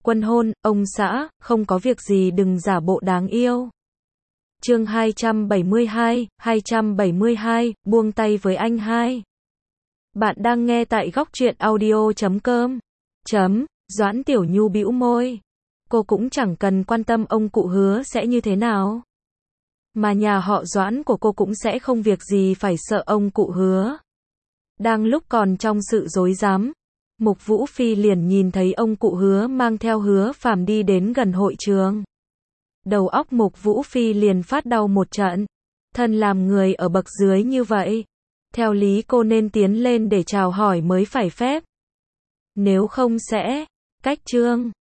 Quân hôn, ông xã, không có việc gì đừng giả bộ đáng yêu. Chương 272, buông tay với anh hai. Bạn đang nghe tại góc truyện audio.com. Doãn Tiểu Nhu bĩu môi. Cô cũng chẳng cần quan tâm ông cụ Hứa sẽ như thế nào. Mà nhà họ Doãn của cô cũng sẽ không việc gì phải sợ ông cụ Hứa. Đang lúc còn trong sự rối rắm, Mục Vũ Phi liền nhìn thấy ông cụ Hứa mang theo Hứa Phàm đi đến gần hội trường. Đầu óc Mục Vũ Phi liền phát đau một trận. Thân làm người ở bậc dưới như vậy, theo lý cô nên tiến lên để chào hỏi mới phải phép. Nếu không sẽ cách chương.